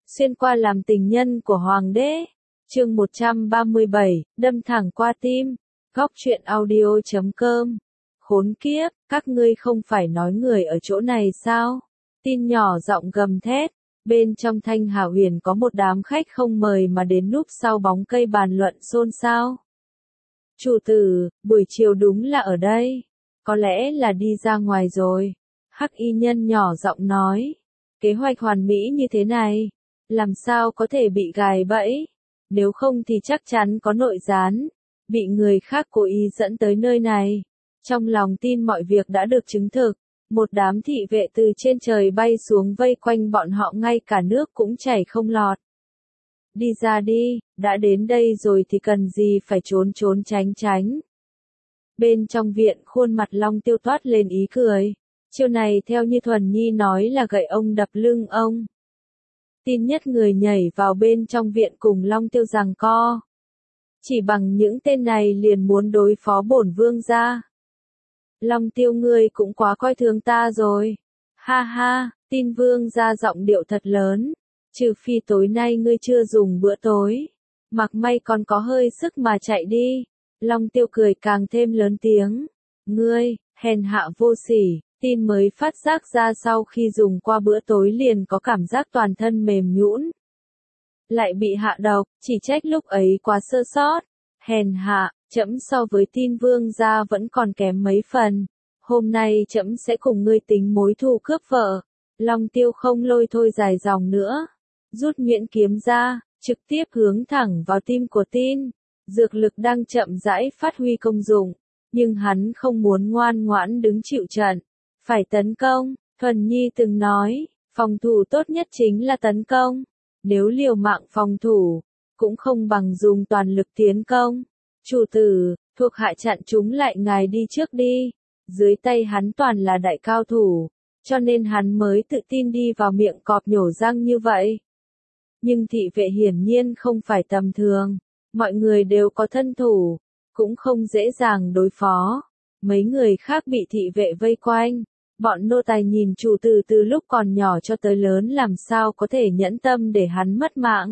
xuyên qua làm tình nhân của hoàng đế. Chương 137, đâm thẳng qua tim. Góc truyện audio.com. Khốn kiếp, các ngươi không phải nói người ở chỗ này sao? Tin nhỏ giọng gầm thét. Bên trong Thanh Hà Huyền có một đám khách không mời mà đến núp sau bóng cây bàn luận xôn xao. Chủ tử, buổi chiều đúng là ở đây. Có lẽ là đi ra ngoài rồi. Hắc y nhân nhỏ giọng nói. Kế hoạch hoàn mỹ như thế này, làm sao có thể bị gài bẫy? Nếu không thì chắc chắn có nội gián, bị người khác cố ý dẫn tới nơi này. Trong lòng tin mọi việc đã được chứng thực, một đám thị vệ từ trên trời bay xuống vây quanh bọn họ, ngay cả nước cũng chảy không lọt. Đi ra đi, đã đến đây rồi thì cần gì phải trốn trốn tránh tránh. Bên trong viện khuôn mặt Long Tiêu toát lên ý cười. Chiêu này theo như Thuần Nhi nói là gậy ông đập lưng ông. Tin nhất người nhảy vào bên trong viện cùng Long Tiêu giằng co. Chỉ bằng những tên này liền muốn đối phó bổn vương gia. Long Tiêu, ngươi cũng quá coi thường ta rồi. Ha ha, tin vương gia giọng điệu thật lớn. Trừ phi tối nay ngươi chưa dùng bữa tối. Mặc may còn có hơi sức mà chạy đi. Long Tiêu cười càng thêm lớn tiếng. Ngươi, hèn hạ vô sỉ. Tin mới phát giác ra sau khi dùng qua bữa tối liền có cảm giác toàn thân mềm nhũn. Lại bị hạ độc, chỉ trách lúc ấy quá sơ sót. Hèn hạ, trẫm so với tin vương gia vẫn còn kém mấy phần. Hôm nay trẫm sẽ cùng ngươi tính mối thù cướp vợ. Long Tiêu không lôi thôi dài dòng nữa. Rút nhuyễn kiếm ra, trực tiếp hướng thẳng vào tim của tin. Dược lực đang chậm rãi phát huy công dụng. Nhưng hắn không muốn ngoan ngoãn đứng chịu trận. Phải tấn công, Thuần Nhi từng nói, phòng thủ tốt nhất chính là tấn công. Nếu liều mạng phòng thủ, cũng không bằng dùng toàn lực tiến công. Chủ tử, thuộc hạ chặn chúng lại, ngài đi trước đi. Dưới tay hắn toàn là đại cao thủ, cho nên hắn mới tự tin đi vào miệng cọp nhổ răng như vậy. Nhưng thị vệ hiển nhiên không phải tầm thường, mọi người đều có thân thủ, cũng không dễ dàng đối phó. Mấy người khác bị thị vệ vây quanh. Bọn nô tài nhìn chủ tử từ lúc còn nhỏ cho tới lớn làm sao có thể nhẫn tâm để hắn mất mạng.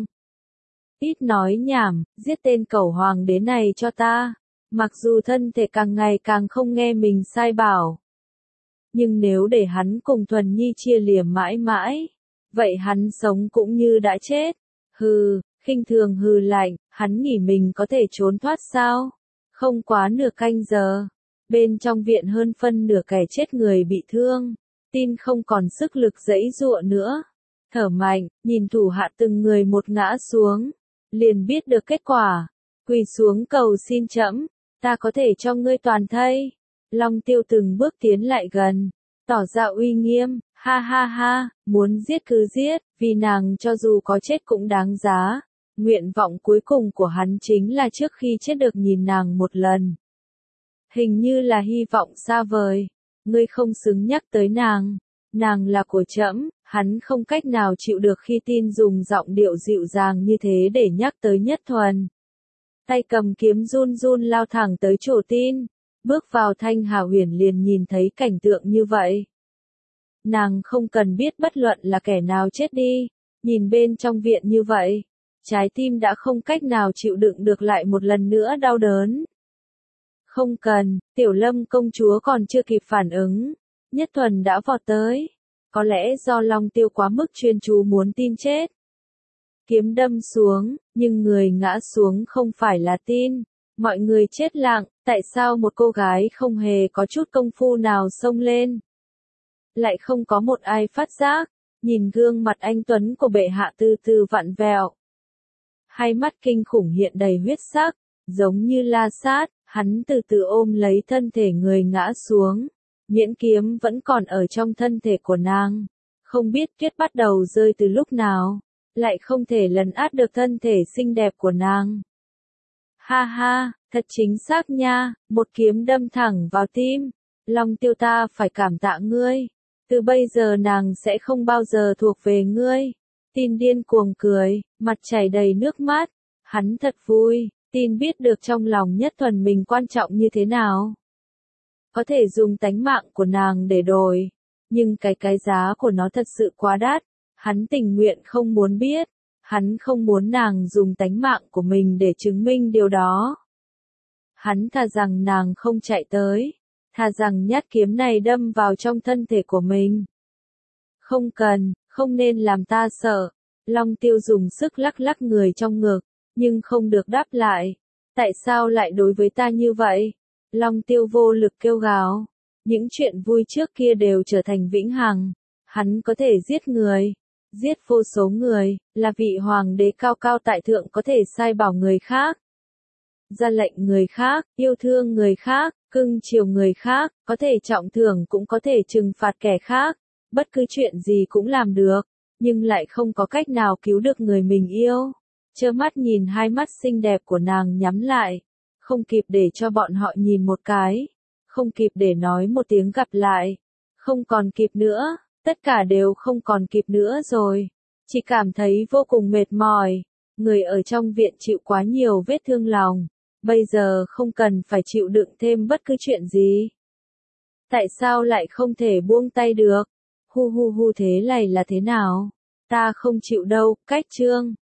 Ít nói nhảm, giết tên cẩu hoàng đế này cho ta. Mặc dù thân thể càng ngày càng không nghe mình sai bảo. Nhưng nếu để hắn cùng Thuần Nhi chia liềm mãi mãi, vậy hắn sống cũng như đã chết. Hừ, khinh thường hừ lạnh, hắn nghĩ mình có thể trốn thoát sao? Không quá nửa canh giờ. Bên trong viện hơn phân nửa kẻ chết người bị thương, tin không còn sức lực giãy giụa nữa. Thở mạnh, nhìn thủ hạ từng người một ngã xuống, liền biết được kết quả. Quỳ xuống cầu xin trẫm, ta có thể cho ngươi toàn thây. Long Tiêu từng bước tiến lại gần, tỏ ra uy nghiêm, ha ha ha, muốn giết cứ giết, vì nàng cho dù có chết cũng đáng giá. Nguyện vọng cuối cùng của hắn chính là trước khi chết được nhìn nàng một lần. Hình như là hy vọng xa vời. Ngươi không xứng nhắc tới nàng. Nàng là của trẫm. Hắn không cách nào chịu được khi tin dùng giọng điệu dịu dàng như thế để nhắc tới Nhất Thuần. Tay cầm kiếm run run lao thẳng tới chỗ tin. Bước vào Thanh Hà Huyền liền nhìn thấy cảnh tượng như vậy. Nàng không cần biết bất luận là kẻ nào chết đi. Nhìn bên trong viện như vậy, trái tim đã không cách nào chịu đựng được lại một lần nữa đau đớn. Không cần, Tiểu Lâm công chúa còn chưa kịp phản ứng. Nhất Thuần đã vọt tới. Có lẽ do Long Tiêu quá mức chuyên chú muốn tin chết. Kiếm đâm xuống, nhưng người ngã xuống không phải là tin. Mọi người chết lặng, tại sao một cô gái không hề có chút công phu nào xông lên? Lại không có một ai phát giác, nhìn gương mặt anh tuấn của bệ hạ từ từ vặn vẹo. Hai mắt kinh khủng hiện đầy huyết sắc, giống như la sát. Hắn từ từ ôm lấy thân thể người ngã xuống. Nhuyễn kiếm vẫn còn ở trong thân thể của nàng. Không biết tuyết bắt đầu rơi từ lúc nào. Lại không thể lấn át được thân thể xinh đẹp của nàng. Ha ha, thật chính xác nha. Một kiếm đâm thẳng vào tim. Long Tiêu, ta phải cảm tạ ngươi. Từ bây giờ nàng sẽ không bao giờ thuộc về ngươi. Tin điên cuồng cười, mặt chảy đầy nước mắt. Hắn thật vui. Tin biết được trong lòng Nhất Thuần mình quan trọng như thế nào. Có thể dùng tánh mạng của nàng để đổi. Nhưng cái giá của nó thật sự quá đắt. Hắn tình nguyện không muốn biết, hắn không muốn nàng dùng tánh mạng của mình để chứng minh điều đó. Hắn thà rằng nàng không chạy tới, thà rằng nhát kiếm này đâm vào trong thân thể của mình. Không cần, không nên làm ta sợ. Long Tiêu dùng sức lắc lắc người trong ngực, nhưng không được đáp lại. Tại sao lại đối với ta như vậy? Long Tiêu vô lực kêu gào. Những chuyện vui trước kia đều trở thành vĩnh hằng. Hắn có thể giết người, giết vô số người, là vị hoàng đế cao cao tại thượng có thể sai bảo người khác, ra lệnh người khác, yêu thương người khác, cưng chiều người khác, có thể trọng thưởng cũng có thể trừng phạt kẻ khác, bất cứ chuyện gì cũng làm được, nhưng lại không có cách nào cứu được người mình yêu. Trơ mắt nhìn hai mắt xinh đẹp của nàng nhắm lại, không kịp để cho bọn họ nhìn một cái, không kịp để nói một tiếng gặp lại, không còn kịp nữa, tất cả đều không còn kịp nữa rồi, chỉ cảm thấy vô cùng mệt mỏi, người ở trong viện chịu quá nhiều vết thương lòng, bây giờ không cần phải chịu đựng thêm bất cứ chuyện gì. Tại sao lại không thể buông tay được? Hu hu hu, thế này là thế nào? Ta không chịu đâu, cách chương.